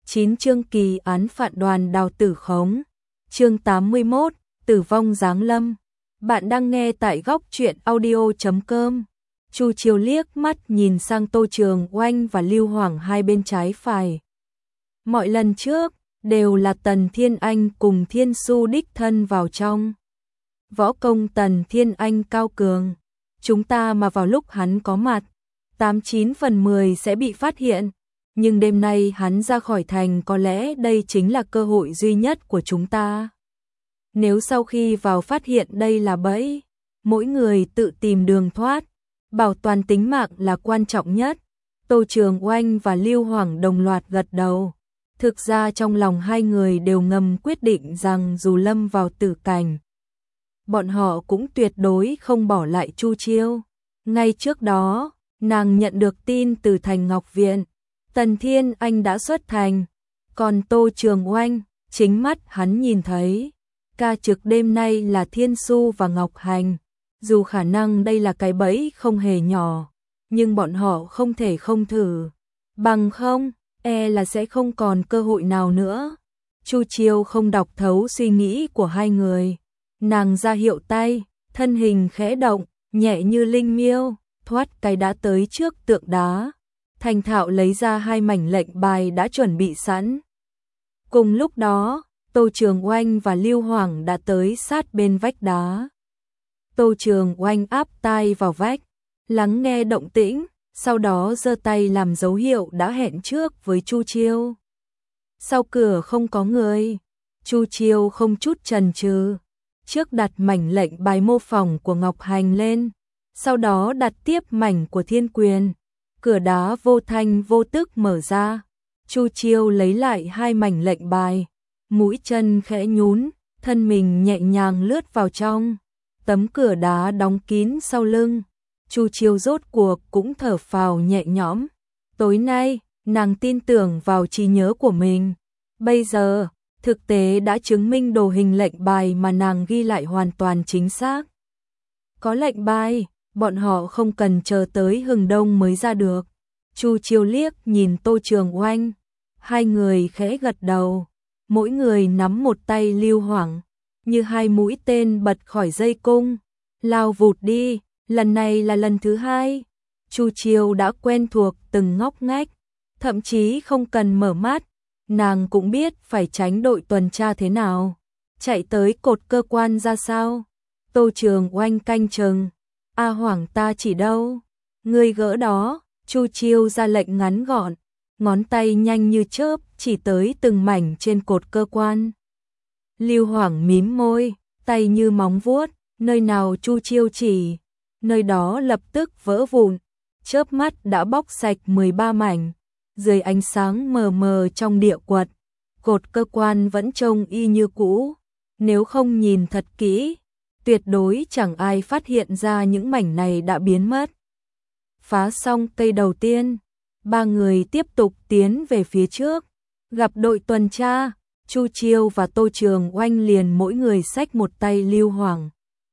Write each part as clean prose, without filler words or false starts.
9 chương kỳ án phạt đoàn đào tử khống. Chương 81, tử vong giáng lâm. Bạn đang nghe tại góc truyện audio.com. Chu Chiêu liếc mắt nhìn sang Tô Trường Oanh và Lưu Hoàng hai bên trái phải. Mọi lần trước đều là Tần Thiên Anh cùng Thiên Su đích thân vào trong. Võ công Tần Thiên Anh cao cường, chúng ta mà vào lúc hắn có mặt, 89 phần 10 sẽ bị phát hiện. Nhưng đêm nay hắn ra khỏi thành, có lẽ đây chính là cơ hội duy nhất của chúng ta. Nếu sau khi vào phát hiện đây là bẫy, mỗi người tự tìm đường thoát, bảo toàn tính mạng là quan trọng nhất. Tô Trường Oanh và Lưu Hoàng đồng loạt gật đầu. Thực ra trong lòng hai người đều ngầm quyết định rằng dù lâm vào tử cảnh, bọn họ cũng tuyệt đối không bỏ lại Chu Chiêu. Ngay trước đó, nàng nhận được tin từ thành Ngọc Viện, Tần Thiên Anh đã xuất thành, còn Tô Trường Oanh, chính mắt hắn nhìn thấy, ca trực đêm nay là Thiên Su và Ngọc Hành. Dù khả năng đây là cái bẫy không hề nhỏ, nhưng bọn họ không thể không thử, bằng không, là sẽ không còn cơ hội nào nữa. Chu Chiêu không đọc thấu suy nghĩ của hai người, nàng ra hiệu tay, thân hình khẽ động, nhẹ như linh miêu, thoát cái đã tới trước tượng đá. Thành thạo lấy ra hai mảnh lệnh bài đã chuẩn bị sẵn. Cùng lúc đó, Tô Trường Oanh và Lưu Hoàng đã tới sát bên vách đá. Tô Trường Oanh áp tai vào vách, lắng nghe động tĩnh, sau đó giơ tay làm dấu hiệu đã hẹn trước với Chu Chiêu. Sau cửa không có người, Chu Chiêu không chút chần chừ, trước đặt mảnh lệnh bài mô phỏng của Ngọc Hành lên, sau đó đặt tiếp mảnh của Thiên Quyền. Cửa đá vô thanh vô tức mở ra, Chu Chiêu lấy lại hai mảnh lệnh bài, mũi chân khẽ nhún, thân mình nhẹ nhàng lướt vào trong. Tấm cửa đá đóng kín sau lưng, Chu Chiêu rốt cuộc cũng thở phào nhẹ nhõm. Tối nay, nàng tin tưởng vào trí nhớ của mình. Bây giờ, thực tế đã chứng minh đồ hình lệnh bài mà nàng ghi lại hoàn toàn chính xác. Có lệnh bài, bọn họ không cần chờ tới hừng đông mới ra được. Chu Chiêu liếc nhìn Tô Trường Oanh, hai người khẽ gật đầu, mỗi người nắm một tay Lưu Hoàng, như hai mũi tên bật khỏi dây cung, lao vụt đi. Lần này là lần thứ hai, Chu Chiêu đã quen thuộc từng ngóc ngách, thậm chí không cần mở mắt, nàng cũng biết phải tránh đội tuần tra thế nào, chạy tới cột cơ quan ra sao. Tô Trường Oanh canh chừng, A Hoàng ta chỉ đâu, ngươi gỡ đó. Chu Chiêu ra lệnh ngắn gọn, ngón tay nhanh như chớp chỉ tới từng mảnh trên cột cơ quan. Lưu Hoàng mím môi, tay như móng vuốt, nơi nào Chu Chiêu chỉ, nơi đó lập tức vỡ vụn, chớp mắt đã bóc sạch 13 mảnh. Dưới ánh sáng mờ mờ trong địa quật, cột cơ quan vẫn trông y như cũ, nếu không nhìn thật kỹ, tuyệt đối chẳng ai phát hiện ra những mảnh này đã biến mất. Phá xong cây đầu tiên, ba người tiếp tục tiến về phía trước, gặp đội tuần tra, Chu Chiêu và Tô Trường Oanh liền mỗi người xách một tay Lưu Hoàng.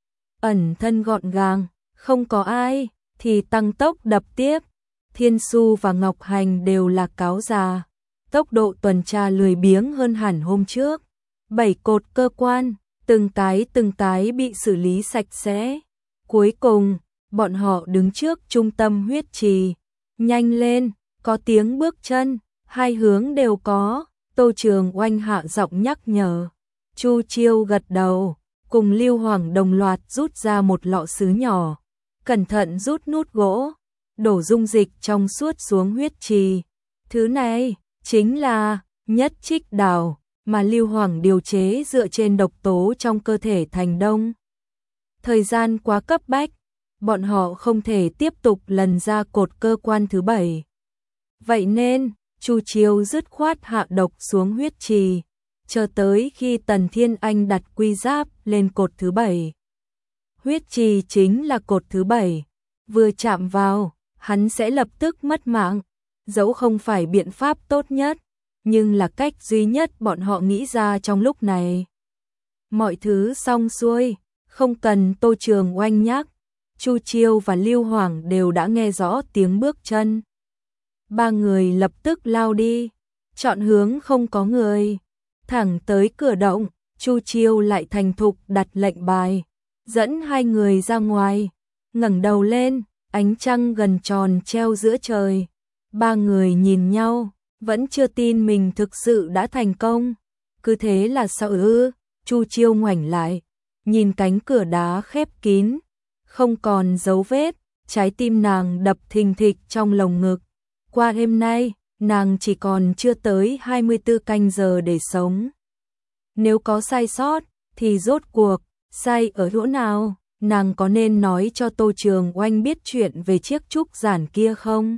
Ẩn thân gọn gàng, không có ai, thì tăng tốc đập tiếp. Thiên Su và Ngọc Hành đều là cáo già, tốc độ tuần tra lười biếng hơn hẳn hôm trước. 7 cột cơ quan, từng cái bị xử lý sạch sẽ. Cuối cùng, bọn họ đứng trước trung tâm huyết trì. Nhanh lên, có tiếng bước chân, hai hướng đều có. Tô Trường Oanh hạ giọng nhắc nhở. Chu Chiêu gật đầu, cùng Lưu Hoàng đồng loạt rút ra một lọ sứ nhỏ, cẩn thận rút nút gỗ, đổ dung dịch trong suốt xuống huyết trì. Thứ này chính là nhất trích đào mà Lưu Hoàng điều chế dựa trên độc tố trong cơ thể Thành Đông. Thời gian quá cấp bách, bọn họ không thể tiếp tục lần ra cột cơ quan thứ 7. Vậy nên, Chu Chiêu dứt khoát hạ độc xuống huyết trì, chờ tới khi Tần Thiên Anh đặt quy giáp lên cột thứ 7. Huyết trì chính là cột thứ 7, vừa chạm vào, hắn sẽ lập tức mất mạng. Dẫu không phải biện pháp tốt nhất, nhưng là cách duy nhất bọn họ nghĩ ra trong lúc này. Mọi thứ xong xuôi, không cần Tô Trường Oanh nhắc, Chu Chiêu và Lưu Hoàng đều đã nghe rõ tiếng bước chân. Ba người lập tức lao đi. chọn hướng không có người. Thẳng tới cửa động, Chu Chiêu lại thành thục đặt lệnh bài, dẫn hai người ra ngoài, ngẩng đầu lên, ánh trăng gần tròn treo giữa trời. Ba người nhìn nhau, vẫn chưa tin mình thực sự đã thành công. Cứ thế là sao ư? Chu Chiêu ngoảnh lại, nhìn cánh cửa đá khép kín, không còn dấu vết, trái tim nàng đập thình thịch trong lồng ngực. Qua đêm nay, nàng chỉ còn chưa tới 24 canh giờ để sống. Nếu có sai sót, thì rốt cuộc, sai ở chỗ nào? Nàng có nên nói cho Tô Trường Oanh biết chuyện về chiếc trúc giản kia không?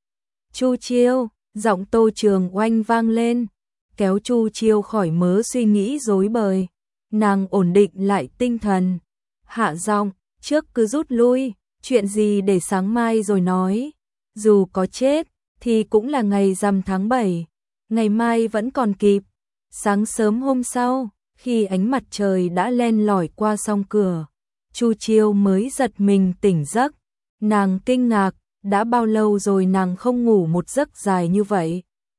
Chu Chiêu, giọng Tô Trường Oanh vang lên, kéo Chu Chiêu khỏi mớ suy nghĩ rối bời. Nàng ổn định lại tinh thần, hạ giọng, trước cứ rút lui, chuyện gì để sáng mai rồi nói. Dù có chết, thì cũng là ngày rằm tháng 7, ngày mai vẫn còn kịp. Sáng sớm hôm sau, khi ánh mặt trời đã len lỏi qua song cửa, Chu Chiêu mới giật mình tỉnh giấc. Nàng kinh ngạc, đã bao lâu rồi nàng không ngủ một giấc dài như vậy.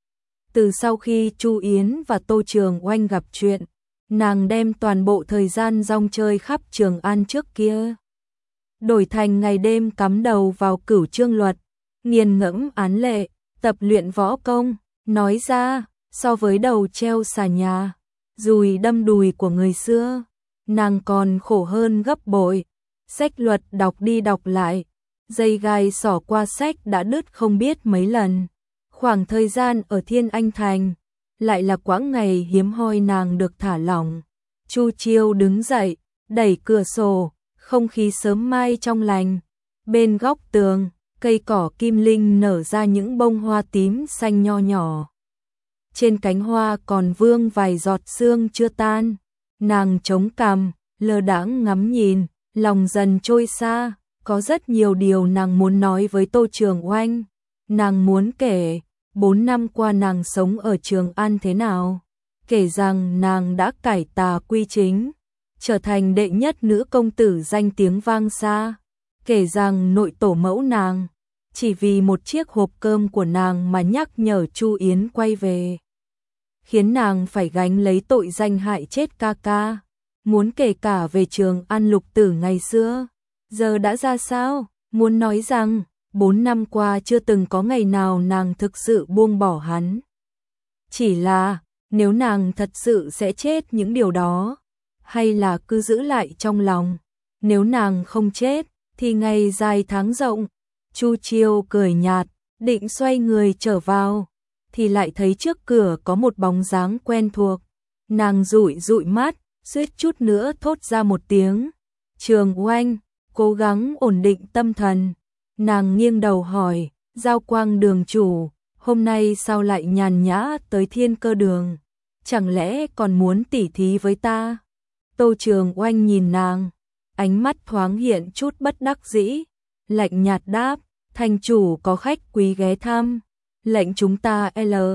Từ sau khi Chu Yến và Tô Trường Oanh gặp chuyện, nàng đem toàn bộ thời gian rong chơi khắp Trường An trước kia đổi thành ngày đêm cắm đầu vào Cửu Chương Luật, nghiền ngẫm án lệ, tập luyện võ công. Nói ra, so với đầu treo xà nhà, dùi đâm đùi của người xưa, nàng còn khổ hơn gấp bội. Sách luật đọc đi đọc lại, dây gai xỏ qua sách đã đứt không biết mấy lần. Khoảng thời gian ở Thiên Anh Thành lại là quãng ngày hiếm hoi nàng được thả lỏng. Chu Chiêu đứng dậy, đẩy cửa sổ, không khí sớm mai trong lành. Bên góc tường, cây cỏ kim linh nở ra những bông hoa tím xanh nho nhỏ. Trên cánh hoa còn vương vài giọt sương chưa tan. Nàng chống cằm, lơ đãng ngắm nhìn, lòng dần trôi xa. Có rất nhiều điều nàng muốn nói với Tô Trường Oanh. Nàng muốn kể 4 năm qua nàng sống ở Trường An thế nào, kể rằng nàng đã cải tà quy chính, trở thành đệ nhất nữ công tử danh tiếng vang xa, kể rằng nội tổ mẫu nàng chỉ vì một chiếc hộp cơm của nàng mà nhắc nhở Chu Yến quay về, khiến nàng phải gánh lấy tội danh hại chết ca ca. Muốn kể cả về Trường An lục tử ngày xưa, giờ đã ra sao, muốn nói rằng 4 năm qua chưa từng có ngày nào nàng thực sự buông bỏ hắn. Chỉ là, nếu nàng thật sự sẽ chết những điều đó, hay là cứ giữ lại trong lòng. Nếu nàng không chết, thì ngày dài tháng rộng. Chu Chiêu cười nhạt, định xoay người trở vào, thì lại thấy trước cửa có một bóng dáng quen thuộc. Nàng dụi dụi mắt, suýt chút nữa thốt ra một tiếng. Trường Oanh, cố gắng ổn định tâm thần. Nàng nghiêng đầu hỏi, Giao Quang đường chủ, hôm nay sao lại nhàn nhã tới Thiên Cơ đường? Chẳng lẽ còn muốn tỉ thí với ta? Tô Trường Oanh nhìn nàng, ánh mắt thoáng hiện chút bất đắc dĩ, lạnh nhạt đáp, thành chủ có khách quý ghé thăm, lệnh chúng ta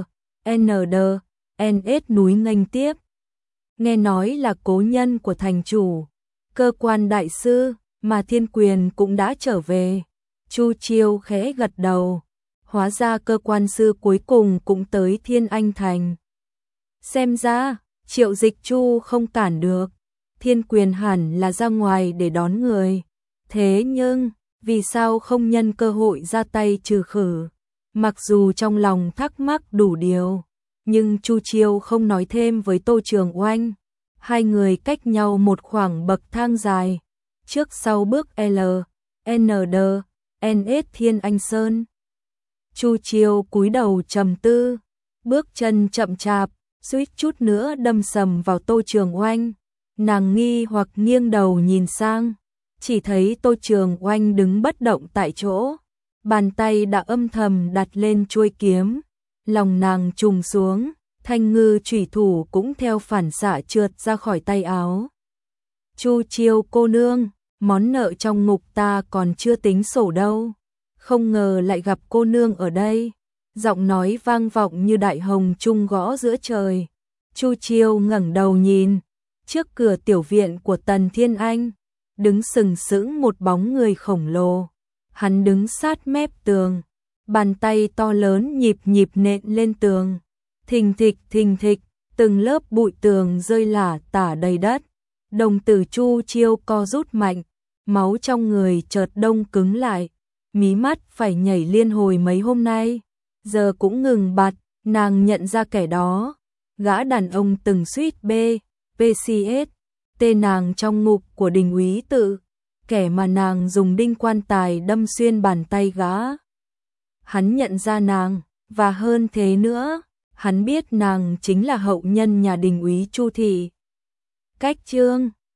LND núi nghênh tiếp. Nghe nói là cố nhân của thành chủ, cơ quan đại sư, mà Thiên Quyền cũng đã trở về. Chu Chiêu khẽ gật đầu, hóa ra cơ quan sư cuối cùng cũng tới Thiên Anh Thành. Xem ra, Triệu Dịch Chu không cản được, Thiên Quyền hẳn là ra ngoài để đón người. Thế nhưng, vì sao không nhân cơ hội ra tay trừ khử? Mặc dù trong lòng thắc mắc đủ điều, nhưng Chu Chiêu không nói thêm với Tô Trường Oanh. Hai người cách nhau một khoảng bậc thang dài, trước sau bước LND Thiên Anh Sơn. Chu Chiêu cúi đầu trầm tư, bước chân chậm chạp, suýt chút nữa đâm sầm vào Tô Trường Oanh. Nàng nghi hoặc nghiêng đầu nhìn sang, chỉ thấy Tô Trường Oanh đứng bất động tại chỗ, bàn tay đã âm thầm đặt lên chuôi kiếm. Lòng nàng trùng xuống, thanh ngư chủy thủ cũng theo phản xạ trượt ra khỏi tay áo. Chu Chiêu cô nương, món nợ trong ngục ta còn chưa tính sổ đâu, không ngờ lại gặp cô nương ở đây. Giọng nói vang vọng như đại hồng trung gõ giữa trời. Chu Chiêu ngẩng đầu nhìn, trước cửa tiểu viện của Tần Thiên Anh, đứng sừng sững một bóng người khổng lồ. Hắn đứng sát mép tường, bàn tay to lớn nhịp nhịp nện lên tường, thình thịch, từng lớp bụi tường rơi lả tả đầy đất. Đồng tử Chu Chiêu co rút mạnh, máu trong người chợt đông cứng lại, mí mắt phải nhảy liên hồi mấy hôm nay, giờ cũng ngừng bặt. Nàng nhận ra kẻ đó, gã đàn ông từng suýt PCS, tên nàng trong ngục của Đình úy Tự, kẻ mà nàng dùng đinh quan tài đâm xuyên bàn tay gã. Hắn nhận ra nàng, và hơn thế nữa, hắn biết nàng chính là hậu nhân nhà Đình úy Chu thị. Cách chương